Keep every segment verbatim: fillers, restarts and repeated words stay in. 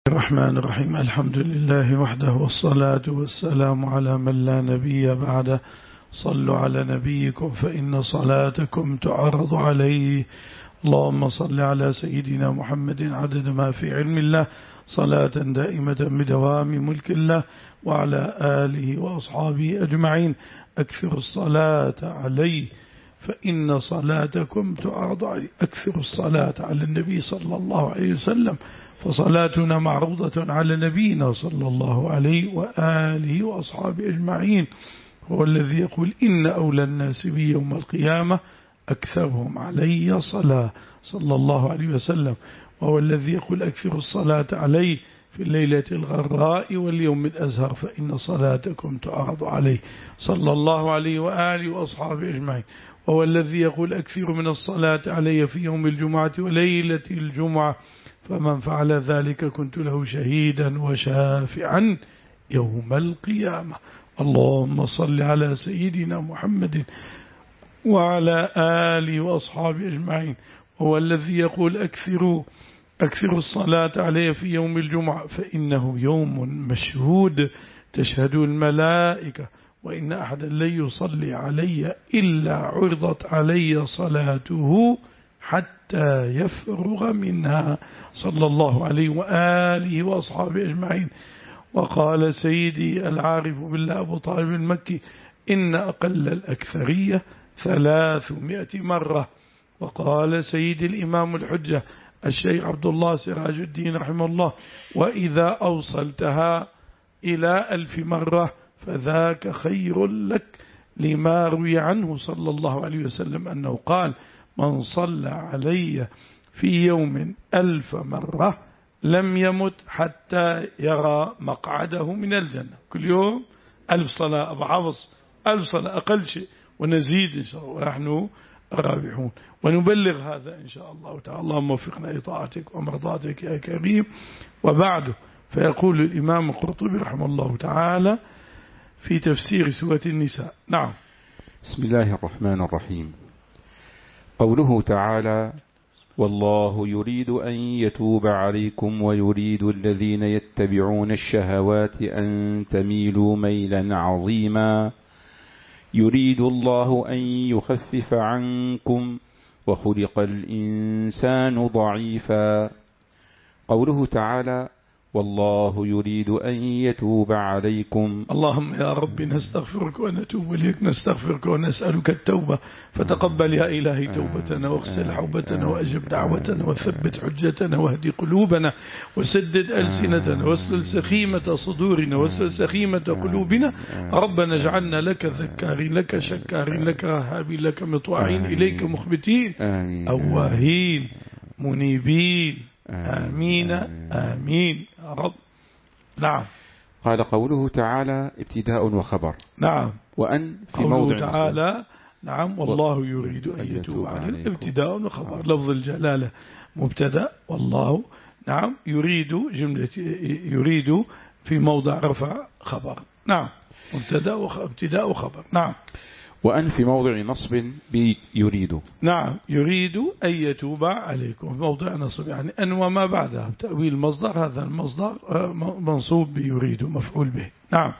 الرحمن الرحيم. الحمد لله وحده والصلاة والسلام على من لا نبي بعده. صلوا على نبيكم فإن صلاتكم تعرض عليه. اللهم صل على سيدنا محمد عدد ما في علم الله صلاة دائمة بدوام ملك الله، وعلى آله وأصحابه أجمعين. أكثر الصلاة عليه فإن صلاتكم تعرض عليه. أكثر الصلاة على النبي صلى الله عليه وسلم، فصلاتنا معروضة على نبينا صلى الله عليه وآله وأصحابه أجمعين. هو الذي يقول إن أولى الناس بي يوم القيامة أكثرهم علي صلاة صلى الله عليه وسلم، وهو الذي يقول أكثر الصلاة عليه في الليلة الغراء واليوم الأزهر فإن صلاتكم تعرض عليه صلى الله عليه وآله وأصحابه أجمعين. وهو الذي يقول أكثر من الصلاة علي في يوم الجمعة وليلة الجمعة، فمن فعل ذلك كنت له شهيدا وشافعا يوم القيامة. اللهم صل على سيدنا محمد وعلى آله وأصحابه أجمعين. هو الذي يقول أكثروا أكثر الصلاة علي في يوم الجمعة فإنه يوم مشهود تشهد الملائكة، وإن أحدا لن يصلي علي إلا عرضت علي صلاته حتى يفرغ منها صلى الله عليه وآله وأصحابه أجمعين. وقال سيدي العارف بالله أبو طالب المكي إن أقل الأكثرية ثلاثمائة مرة. وقال سيدي الإمام الحجة الشيخ عبد الله سراج الدين رحمه الله وإذا أوصلتها إلى ألف مرة فذاك خير لك، لما روي عنه صلى الله عليه وسلم أنه قال من صلى علي في يوم ألف مرة لم يمت حتى يرى مقعده من الجنة. كل يوم ألف صلاة أبو حفص، ألف صلاة أقل شيء، ونزيد إن شاء الله ونحن رابحون ونبلغ هذا إن شاء الله تعالى. اللهم وفقنا لطاعتك ومرضاتك يا كريم. وبعده فيقول الإمام القرطبي رحمه الله تعالى في تفسير سورة النساء. نعم. بسم الله الرحمن الرحيم. قوله تعالى والله يريد أن يتوب عليكم ويريد الذين يتبعون الشهوات أن تميلوا ميلا عظيما. يريد الله أن يخفف عنكم وخلق الإنسان ضعيفا. قوله تعالى والله يريد أن يتوب عليكم. اللهم يا رب نستغفرك ونتوب إليك، نستغفرك ونسألك التوبة، فتقبل يا إلهي توبتنا واغسل حوبتنا وأجب دعوتنا وثبت حجتنا واهدي قلوبنا وسدد ألسنتنا واسلل سخيمة صدورنا واسلل سخيمة قلوبنا. ربنا اجعلنا لك ذكارين لك شكارين لك رهابين لك مطواعين إليك مخبتين أواهين منيبين. آمين آمين يا رب. نعم. قال قوله تعالى ابتداء وخبر. نعم. وأن في موضع تعالى. نعم. والله يريد أن يتوب عليكم. ابتداء وخبر. لفظ الجلالة مبتدأ، والله نعم يريد جملة يريد في موضع رفع خبر. نعم. مبتدأ وابتداء وخبر. نعم. وأن في موضع نصب بيريد. نعم. يريد أن يتوب عليكم في موضع نصب، يعني أن وما بعدها تأويل مصدر، هذا المصدر منصوب بيريد مفعول به. نعم.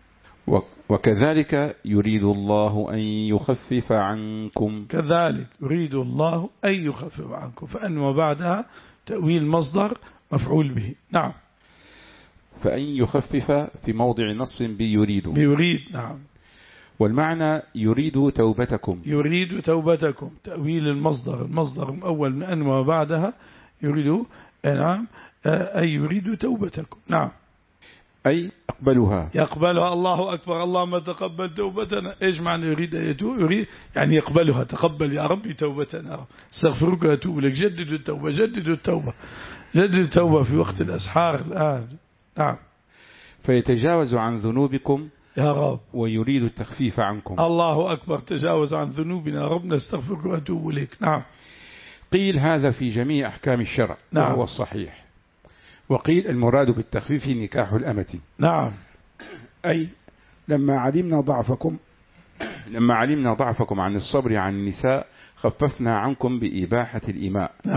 وكذلك يريد الله أن يخفف عنكم. كذلك يريد الله أن يخفف عنكم، فأن وبعدها تأويل مصدر مفعول به. نعم. فأن يخفف في موضع نصب بيريد. بيريد. نعم. والمعنى يريد توبتكم. يريد توبتكم تأويل المصدر، المصدر الأول من أن وبعدها يريد. نعم. أي يريد توبتكم. نعم. أي أقبلها. يقبلها. الله أكبر. اللهم تقبل توبتنا. إيش معنى يريد أن يتوب؟ يريد يعني يقبلها. تقبل يا ربي توبتنا، استغفرك وأتوب لك. جدد التوبة جدد التوبة جدد التوبة في وقت الأسحار الآن. نعم. فيتجاوز عن ذنوبكم يا رب ويريد التخفيف عنكم. الله أكبر. تجاوز عن ذنوبنا ربنا، استغفرك وأتوب إليك. نعم. قيل هذا في جميع أحكام الشرع. نعم. وهو الصحيح. وقيل المراد بالتخفيف نكاح الأمة. نعم. أي لما علمنا ضعفكم لما علمنا ضعفكم عن الصبر عن النساء خففنا عنكم بإباحة الإماء. نعم.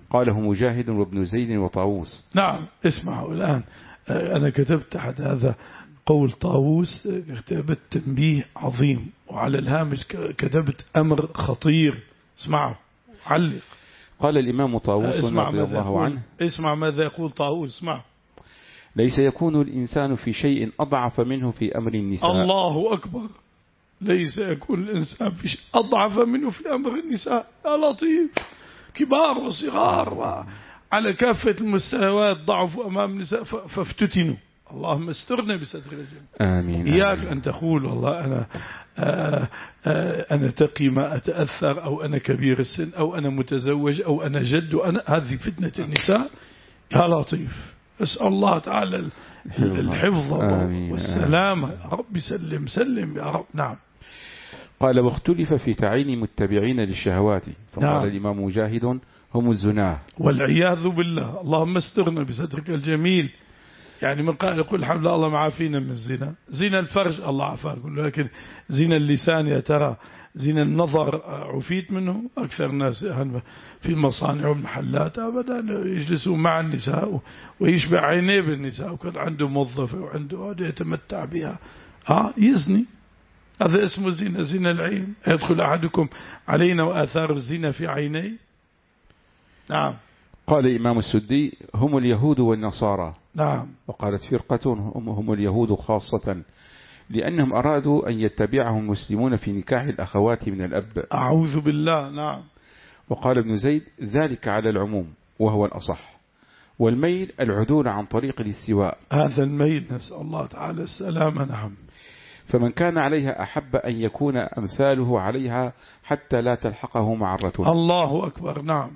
قاله مجاهد وابن زيد وطاووس. نعم اسمعوا الآن، أنا كتبت تحت هذا قول طاووس كتبت تنبيه عظيم، وعلى الهامش كتبت أمر خطير. اسمعوا علق. قال الإمام طاووس رضي الله عنه، اسمع ماذا يقول طاووس. اسمع: ليس يكون الإنسان في شيء أضعف منه في أمر النساء. الله أكبر. ليس يكون الإنسان في شيء أضعف منه في أمر النساء. يا لطيف، كبار وصغار وعلى كافة المستويات ضعفوا أمام النساء فافتتنوا. اللهم استرنا بستر الجنة. آمين. إياك آمين. أن تقول والله أنا آآ آآ أنا تقي ما أتأثر، أو أنا كبير السن، أو أنا متزوج، أو أنا جد، وأنا هذه فتنة النساء. يا لطيف، أسأل الله تعالى الحفظ والسلامة. يا رب سلم سلم يا رب. نعم. قال: واختلف في تعيين متبعين للشهوات، فقال نعم. الإمام مجاهد: هم الزناه. والعياذ بالله. اللهم استرنا بسترك الجميل. يعني من قال يقول الحمد لله الله معافينا من الزنا. زنا الفرج الله عافاكم، لكن زنا اللسان يا ترى، زنا النظر عفيت منه. أكثر الناس في المصانع والمحلات أبدا يجلسون مع النساء ويشبع عينيه بالنساء، وكان عنده موظفة وعنده يتمتع بها. ها يزني، هذا اسمه زنا، زنا العين. يدخل أحدكم علينا وآثار الزنا في عيني. نعم. قال الإمام السدي: هم اليهود والنصارى. نعم. وقالت فرقة: هم, هم اليهود خاصة، لأنهم أرادوا أن يتبعهم المسلمون في نكاح الأخوات من الأب. أعوذ بالله. نعم. وقال ابن زيد: ذلك على العموم وهو الأصح، والميل العدول عن طريق الاستواء. هذا الميل نسأل الله تعالى السلامة. نعم. فمن كان عليها أحب أن يكون أمثاله عليها حتى لا تلحقه معرة. الله أكبر. نعم.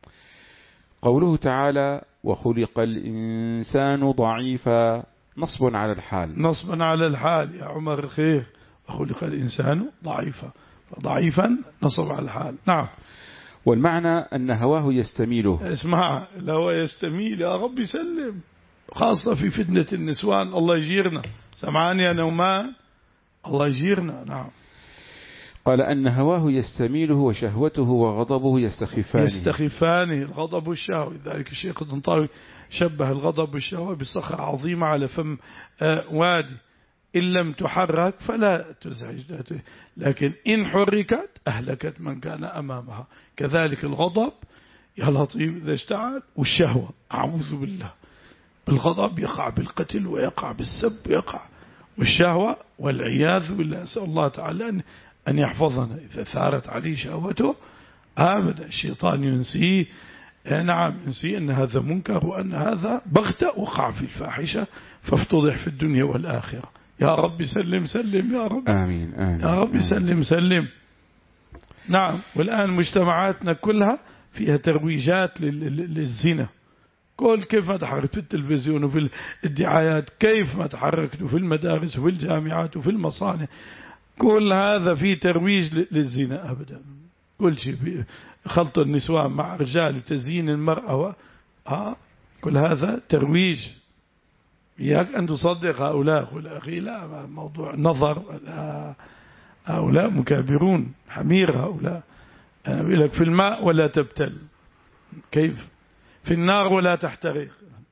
قوله تعالى: وخلق الإنسان ضعيفا، نصب على الحال. نصب على الحال يا عمر الخير. وخلق الإنسان ضعيفا، فضعيفا نصب على الحال. نعم. والمعنى أن هواه يستميله. اسمع، الهوى يستميل يا رب سلم، خاصة في فتنة النسوان. الله يجيرنا. سمعاني يا نومان، الله يجيرنا. نعم. قال أن هواه يستميله وشهوته وغضبه يستخفانه. يستخفانه، الغضب والشهوة. لذلك الشيخ الطنطاوي شبه الغضب والشهوة بصخرة عظيمة على فم وادي، إن لم تحرك فلا تزعج، لكن إن حركت أهلكت من كان أمامها. كذلك الغضب يا لطيف إذا اشتعل، والشهوة أعوذ بالله، بالغضب يقع بالقتل ويقع بالسب ويقع، والشهوة والعياذ بالله. أسأل الله تعالى أن أن يحفظنا. إذا ثارت عليه شهوته أبدا الشيطان ينسيه. نعم ينسيه أن هذا منكر، وأن هذا بغتة وقع في الفاحشة فافتضح في الدنيا والآخرة. يا رب سلم سلم يا رب. آمين آمين. يا رب سلم سلم. نعم. والآن مجتمعاتنا كلها فيها ترويجات للزنا. كل كيف ما تحرك في التلفزيون وفي الدعايات، كيف ما تحركت في المدارس وفي الجامعات وفي المصانع، كل هذا فيه ترويج للزنا أبدا. كل شيء في خلط النسوان مع رجال وتزيين المرأة، آه كل هذا ترويج. إياك أن تصدق هؤلاء. قل أخي لا، موضوع نظر، لا، هؤلاء مكابرون حمير. هؤلاء أنا أقول لك في الماء ولا تبتل، كيف في النار ولا تحترق.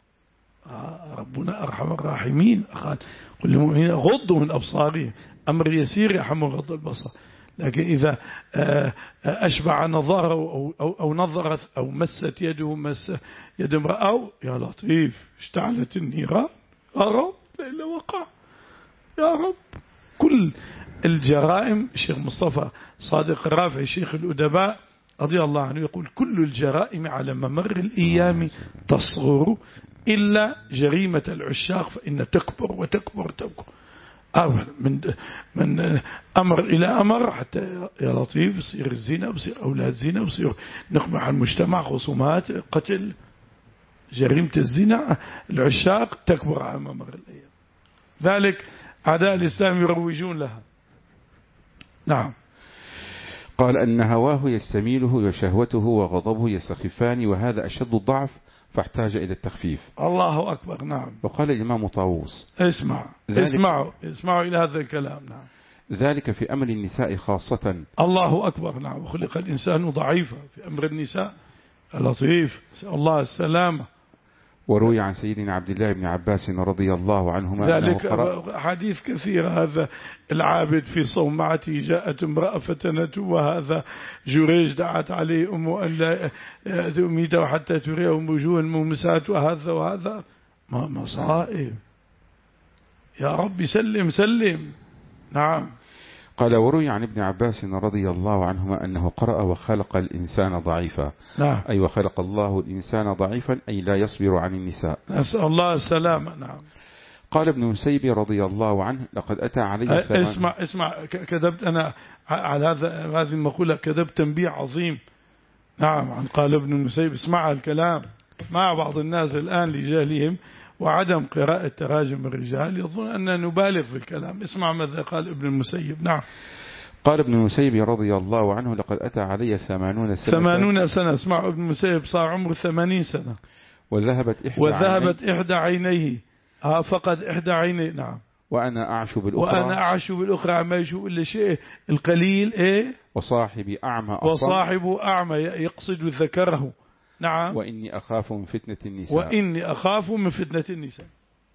آه ربنا أرحم الراحمين قال: قل للمؤمنين غضوا من أبصارهم. أمر يسير يحمل غض البصر، لكن إذا أشبع نظره أو, أو, أو نظرت أو مست يده مس يد امرأة، أو يا لطيف اشتعلت النيران، يا رب إلا وقع. يا رب كل الجرائم. الشيخ مصطفى صادق الرافعي شيخ الأدباء رضي الله عنه يقول: كل الجرائم على ممر الأيام تصغر إلا جريمة العشاق فإن تكبر وتكبر وتكبر. من من أمر إلى أمر حتى يا لطيف يصير الزنا، بصير أولاد زنا، بصير نقمع على المجتمع، خصومات، قتل، جريمة الزنا، العشاق تكبر على ممر الأيام. ذلك أعداء الإسلام يروجون لها. نعم. قال أن هواه يستميله وشهوته وغضبه يستخفان، وهذا أشد الضعف فاحتاج إلى التخفيف. الله أكبر. نعم. وقال الإمام طاووس: اسمع اسمعوا اسمعوا إلى هذا الكلام. نعم. ذلك في أمر النساء خاصة. الله أكبر. نعم. وخلق الإنسان ضعيفا في أمر النساء لطيف، نسأل الله السلامة. وروي عن سيدنا عبد الله بن عباس رضي الله عنهما ذلك حديث كثير. هذا العابد في صومعته جاءت امرأة فتنته، وهذا جريج دعت عليه أمه أن لا تميته حتى تريهم وجوه المومسات، وهذا وهذا مصائب. يا رب سلم سلم. نعم. قال وروي عن ابن عباس رضي الله عنهما أنه قرأ وخلق الإنسان ضعيفا. نعم. أي وخلق الله الإنسان ضعيفا أي لا يصبر عن النساء. نسأل الله السلامة. نعم. قال ابن مسيب رضي الله عنه لقد أتى علي ثمان. اسمع اسمع كذبت أنا على هذا هذه المقولة، كذبت تنبيه عظيم. نعم. عن قال ابن المسيب. اسمع الكلام. مع بعض الناس الآن لجهلهم وعدم قراءة تراجم الرجال يظن أن نبالغ في الكلام. اسمع ماذا قال ابن المسيب. نعم. قال ابن المسيب رضي الله عنه لقد أتى علي ثمانون سنة. ثمانون سنة. اسمع ابن المسيب صار عمره ثمانين سنة. وذهبت إحدى وذهبت إحدى عينيه. ها فقد إحدى عينيه. نعم. وأنا أعش بالأخرى. وأنا أعش بالأخرى ما يشوف إلا شيء القليل. إيه. وصاحبي أعمى أصم. وصاحبه أعمى يقصد ذكره. نعم. وإني أخاف من فتنة النساء. وإني أخاف من فتنة النساء.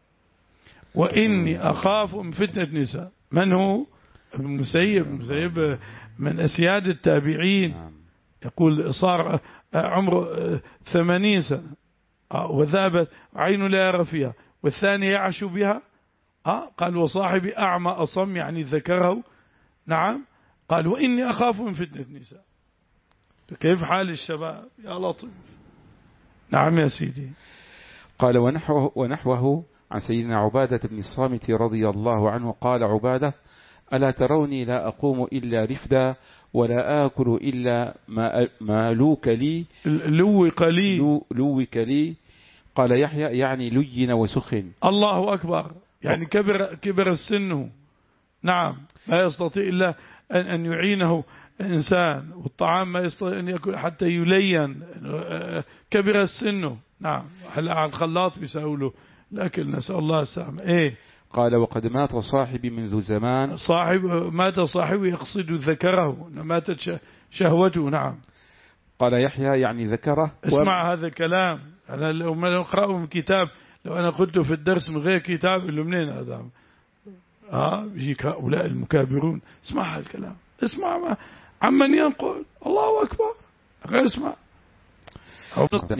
وإني أخاف من فتنة النساء. من هو؟ ابن المسيب. ابن المسيب من أسياد التابعين. يقول صار عمره ثمانين سنة وذهبت عين لا يرى فيها، والثاني يعش بها. قال وصاحبي أعمى أصم يعني ذكره. نعم. قال وإني أخاف من فتنة النساء. كيف حال الشباب يا لطيف. نعم يا سيدي. قال ونحوه, ونحوه عن سيدنا عبادة بن الصامت رضي الله عنه قال عبادة ألا تروني لا أقوم إلا رفدا ولا آكل إلا ما, ما لوك لي لوك لي لو لوك لي. قال يحيى يعني لين وسخن. الله أكبر. يعني كبر كبر السن. نعم. لا يستطيع إلا أن, أن يعينه إنسان، والطعام ما يستطيع أن يأكل حتى يلين. كبر السن. نعم. هلا على الخلاط بيسأوله لكن نسأل الله السلامة. إيه. قال وقد مات صاحبي منذ زمان. صاحب مات صاحبي يقصد ذكره، ماتت شهوته. نعم. قال يحيى يعني ذكره. اسمع و... هذا الكلام. أنا لو ما نقرأه من كتاب، لو أنا قلته في الدرس من غير كتاب اللي منين هذا؟ ها يجيك هؤلاء المكابرون. اسمع هذا الكلام. اسمع ما عمن ينقل. الله أكبر. اسمع.